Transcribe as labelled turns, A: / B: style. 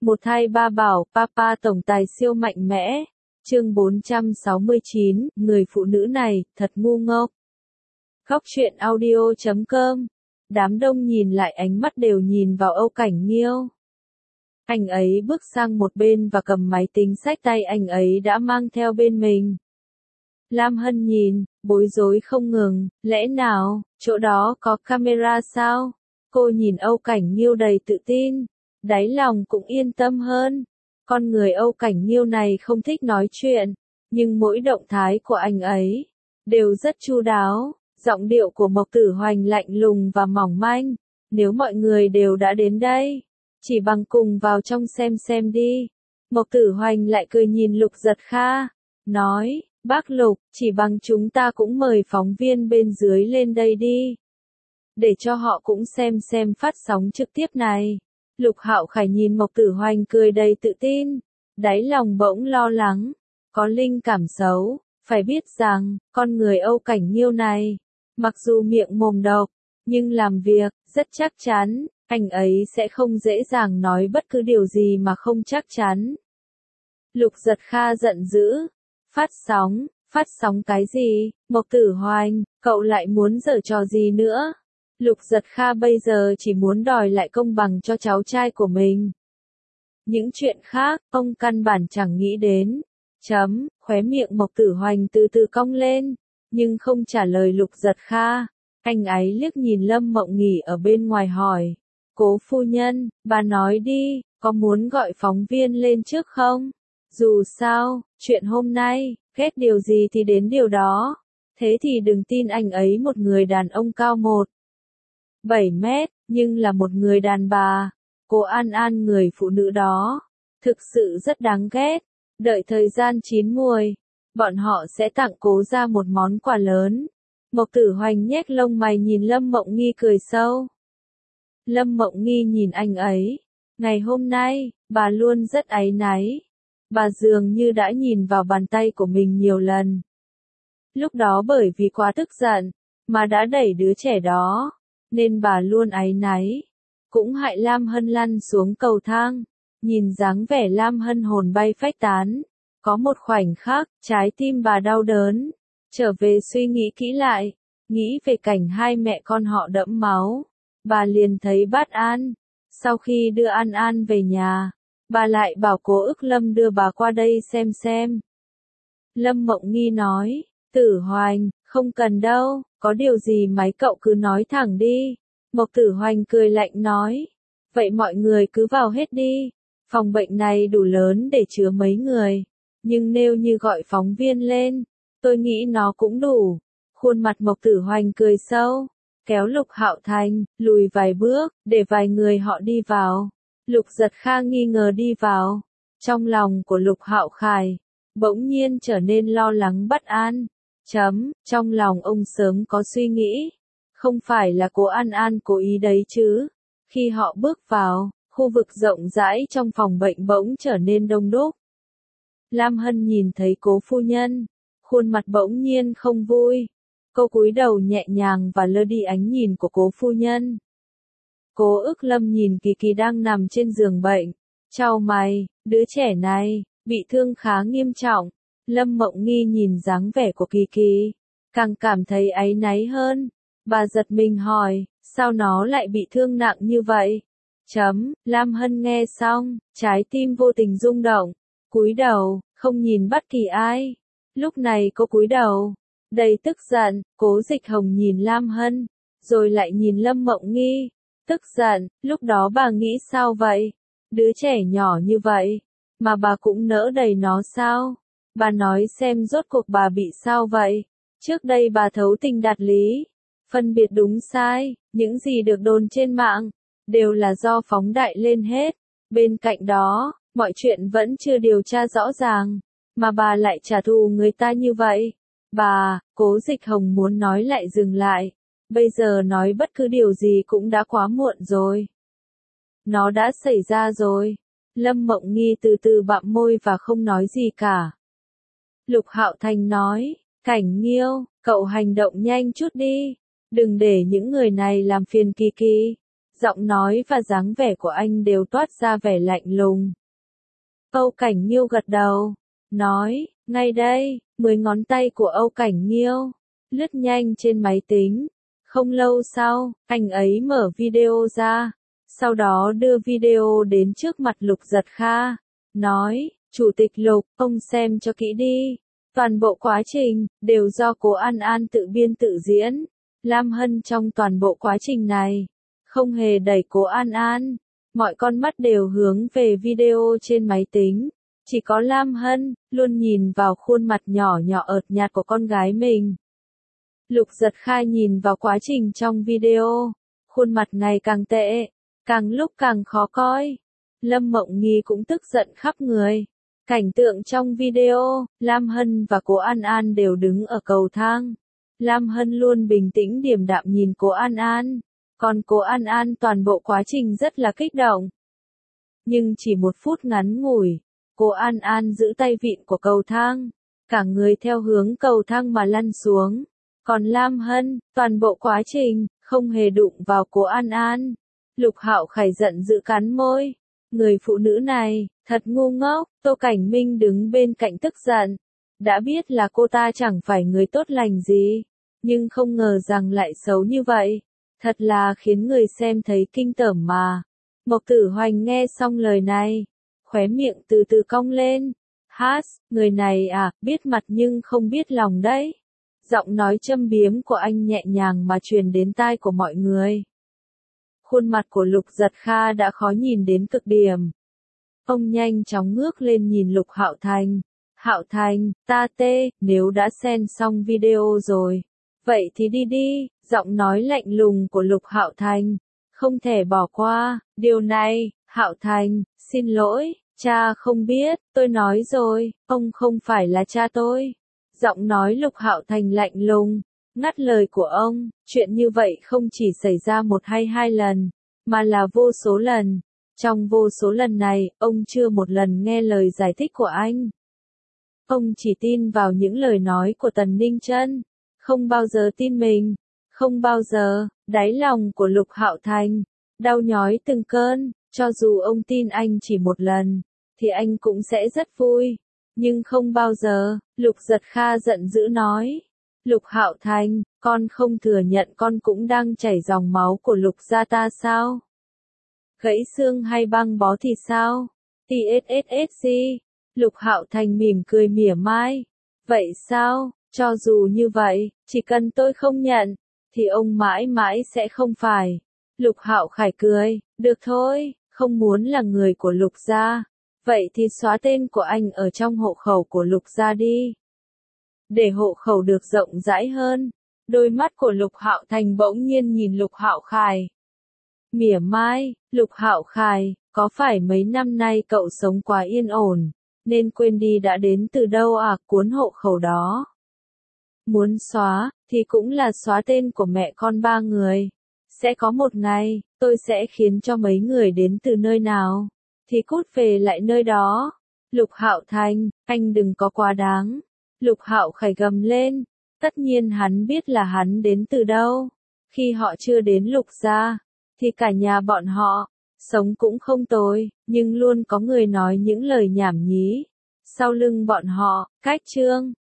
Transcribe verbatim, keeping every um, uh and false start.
A: Một hai ba bảo, Papa tổng tài siêu mạnh mẽ. Chương bốn trăm sáu mươi chín, người phụ nữ này, thật ngu ngốc. Góc truyện audio chấm com. Đám đông nhìn lại ánh mắt đều nhìn vào Âu Cảnh Nghiêu. Anh ấy bước sang một bên và cầm máy tính xách tay anh ấy đã mang theo bên mình. Lam Hân nhìn, bối rối không ngừng, lẽ nào, chỗ đó có camera sao? Cô nhìn Âu Cảnh Nghiêu đầy tự tin, đáy lòng cũng yên tâm hơn. Con người Âu Cảnh Nghiêu này không thích nói chuyện, nhưng mỗi động thái của anh ấy đều rất chu đáo. Giọng điệu của Mộc Tử Hoành lạnh lùng và mỏng manh. Nếu mọi người đều đã đến đây, chỉ bằng cùng vào trong xem xem đi. Mộc Tử Hoành lại cười nhìn Lục Giật Kha, nói, bác Lục, chỉ bằng chúng ta cũng mời phóng viên bên dưới lên đây đi. Để cho họ cũng xem xem phát sóng trực tiếp này. Lục Hạo Khải nhìn Mộc Tử Hoành cười đầy tự tin, đáy lòng bỗng lo lắng, có linh cảm xấu, phải biết rằng, con người Âu Cảnh Nghiêu này, mặc dù miệng mồm độc, nhưng làm việc, rất chắc chắn, anh ấy sẽ không dễ dàng nói bất cứ điều gì mà không chắc chắn. Lục Giật Kha giận dữ, phát sóng, phát sóng cái gì, Mộc Tử Hoành, cậu lại muốn giở trò gì nữa? Lục Giật Kha bây giờ chỉ muốn đòi lại công bằng cho cháu trai của mình. Những chuyện khác, ông căn bản chẳng nghĩ đến. Chấm, khóe miệng Mộc Tử Hoành từ từ cong lên, nhưng không trả lời Lục Giật Kha. Anh ấy liếc nhìn Lâm Mộng Nghỉ ở bên ngoài hỏi, cố phu nhân, bà nói đi, có muốn gọi phóng viên lên trước không? Dù sao, chuyện hôm nay, ghét điều gì thì đến điều đó. Thế thì đừng tin anh ấy một người đàn ông cao một bảy mét, nhưng là một người đàn bà. Cô An An người phụ nữ đó, thực sự rất đáng ghét. Đợi thời gian chín muồi, bọn họ sẽ tặng cố ra một món quà lớn. Mộc Tử Hoành nhếch lông mày nhìn Lâm Mộng Nghi cười sâu. Lâm Mộng Nghi nhìn anh ấy. Ngày hôm nay, bà luôn rất áy náy. Bà dường như đã nhìn vào bàn tay của mình nhiều lần. Lúc đó bởi vì quá tức giận, mà đã đẩy đứa trẻ đó, nên bà luôn áy náy. Cũng hại Lam Hân lăn xuống cầu thang. Nhìn dáng vẻ Lam Hân hồn bay phách tán. Có một khoảnh khắc, trái tim bà đau đớn. Trở về suy nghĩ kỹ lại, nghĩ về cảnh hai mẹ con họ đẫm máu. Bà liền thấy bất an. Sau khi đưa An An về nhà, bà lại bảo Cố Ức Lâm đưa bà qua đây xem xem. Lâm Mộng Nghi nói, Tử Hoành, không cần đâu, có điều gì mấy cậu cứ nói thẳng đi. Mộc Tử Hoành cười lạnh nói, vậy mọi người cứ vào hết đi. Phòng bệnh này đủ lớn để chứa mấy người, nhưng nếu như gọi phóng viên lên, tôi nghĩ nó cũng đủ. Khuôn mặt Mộc Tử Hoành cười sâu, kéo Lục Hạo Thành, lùi vài bước, để vài người họ đi vào. Lục Giật Kha nghi ngờ đi vào. Trong lòng của Lục Hạo Khải, bỗng nhiên trở nên lo lắng bất an. Chấm, trong lòng ông sớm có suy nghĩ. Không phải là cô An An cố ý đấy chứ. Khi họ bước vào, khu vực rộng rãi trong phòng bệnh bỗng trở nên đông đúc. Lam Hân nhìn thấy Cố phu nhân, khuôn mặt bỗng nhiên không vui. Cô cúi đầu nhẹ nhàng và lơ đi ánh nhìn của Cố phu nhân. Cố Ức Lâm nhìn Kỳ Kỳ đang nằm trên giường bệnh, chau mày, đứa trẻ này bị thương khá nghiêm trọng. Lâm Mộng Nghi nhìn dáng vẻ của Kỳ Kỳ, càng cảm thấy áy náy hơn. Bà giật mình hỏi, sao nó lại bị thương nặng như vậy? Chấm, Lam Hân nghe xong, trái tim vô tình rung động, cúi đầu, không nhìn bất kỳ ai. Lúc này cô cúi đầu, đầy tức giận. Cố Dịch Hồng nhìn Lam Hân, rồi lại nhìn Lâm Mộng Nghi, tức giận. Lúc đó bà nghĩ sao vậy? Đứa trẻ nhỏ như vậy, mà bà cũng nỡ đẩy nó sao? Bà nói xem rốt cuộc bà bị sao vậy? Trước đây bà thấu tình đạt lý, phân biệt đúng sai, những gì được đồn trên mạng, đều là do phóng đại lên hết. Bên cạnh đó, mọi chuyện vẫn chưa điều tra rõ ràng, mà bà lại trả thù người ta như vậy. Bà, Cố Dịch Hồng muốn nói lại dừng lại. Bây giờ nói bất cứ điều gì cũng đã quá muộn rồi. Nó đã xảy ra rồi. Lâm Mộng Nghi từ từ bặm môi và không nói gì cả. Lục Hạo Thành nói, Cảnh Nghiêu, cậu hành động nhanh chút đi. Đừng để những người này làm phiền Kỳ Kỳ. Giọng nói và dáng vẻ của anh đều toát ra vẻ lạnh lùng. Âu Cảnh Nghiêu gật đầu, nói, ngay đây, mười ngón tay của Âu Cảnh Nghiêu lướt nhanh trên máy tính. Không lâu sau, anh ấy mở video ra, sau đó đưa video đến trước mặt Lục Giật Kha, nói, Chủ tịch Lục, ông xem cho kỹ đi. Toàn bộ quá trình, đều do Cố An An tự biên tự diễn. Lam Hân trong toàn bộ quá trình này, không hề đẩy Cố An An. Mọi con mắt đều hướng về video trên máy tính. Chỉ có Lam Hân, luôn nhìn vào khuôn mặt nhỏ nhỏ ợt nhạt của con gái mình. Lục Giật Kha nhìn vào quá trình trong video. Khuôn mặt ngày càng tệ, càng lúc càng khó coi. Lâm Mộng Nghi cũng tức giận khắp người. Cảnh tượng trong video, Lam Hân và Cố An An đều đứng ở cầu thang. Lam Hân luôn bình tĩnh điềm đạm nhìn Cố An An. Còn Cố An An toàn bộ quá trình rất là kích động. Nhưng chỉ một phút ngắn ngủi, Cố An An giữ tay vịn của cầu thang, cả người theo hướng cầu thang mà lăn xuống. Còn Lam Hân, toàn bộ quá trình, không hề đụng vào Cố An An. Lục Hạo Khải giận dữ cắn môi. Người phụ nữ này, thật ngu ngốc. Tô Cảnh Minh đứng bên cạnh tức giận. Đã biết là cô ta chẳng phải người tốt lành gì, nhưng không ngờ rằng lại xấu như vậy. Thật là khiến người xem thấy kinh tởm mà. Mộc Tử Hoành nghe xong lời này, khóe miệng từ từ cong lên. Hát, người này à, biết mặt nhưng không biết lòng đấy. Giọng nói châm biếm của anh nhẹ nhàng mà truyền đến tai của mọi người. Khuôn mặt của Lục Giật Kha đã khó nhìn đến cực điểm. Ông nhanh chóng ngước lên nhìn Lục Hạo Thành. Hạo Thành, ta tê, nếu đã xem xong video rồi, vậy thì đi đi. Giọng nói lạnh lùng của Lục Hạo Thành, không thể bỏ qua. Điều này, Hạo Thành, xin lỗi, cha không biết, tôi nói rồi, ông không phải là cha tôi. Giọng nói Lục Hạo Thành lạnh lùng, ngắt lời của ông. Chuyện như vậy không chỉ xảy ra một hay hai lần, mà là vô số lần. Trong vô số lần này, ông chưa một lần nghe lời giải thích của anh. Ông chỉ tin vào những lời nói của Tần Ninh Chân, không bao giờ tin mình. Không bao giờ. Đáy lòng của Lục Hạo Thành đau nhói từng cơn. Cho dù ông tin anh chỉ một lần, thì anh cũng sẽ rất vui. Nhưng không bao giờ. Lục Giật Kha giận dữ nói. Lục Hạo Thành, con không thừa nhận con cũng đang chảy dòng máu của Lục gia ta sao? Gãy xương hay băng bó thì sao? tê ét ét ét xê. Lục Hạo Thành mỉm cười mỉa mai. Vậy sao? Cho dù như vậy, chỉ cần tôi không nhận, thì ông mãi mãi sẽ không phải. Lục Hạo Khải cười. Được thôi, không muốn là người của Lục gia. Vậy thì xóa tên của anh ở trong hộ khẩu của Lục gia đi. Để hộ khẩu được rộng rãi hơn. Đôi mắt của Lục Hạo Thành bỗng nhiên nhìn Lục Hạo Khải. Mỉa mai, Lục Hạo Khải, có phải mấy năm nay cậu sống quá yên ổn, nên quên đi đã đến từ đâu à, cuốn hộ khẩu đó. Muốn xóa, thì cũng là xóa tên của mẹ con ba người. Sẽ có một ngày, tôi sẽ khiến cho mấy người đến từ nơi nào, thì cút về lại nơi đó. Lục Hạo Thành, anh đừng có quá đáng. Lục Hạo Khải gầm lên. Tất nhiên hắn biết là hắn đến từ đâu. Khi họ chưa đến Lục gia, thì cả nhà bọn họ sống cũng không tồi, nhưng luôn có người nói những lời nhảm nhí sau lưng bọn họ. Cách chương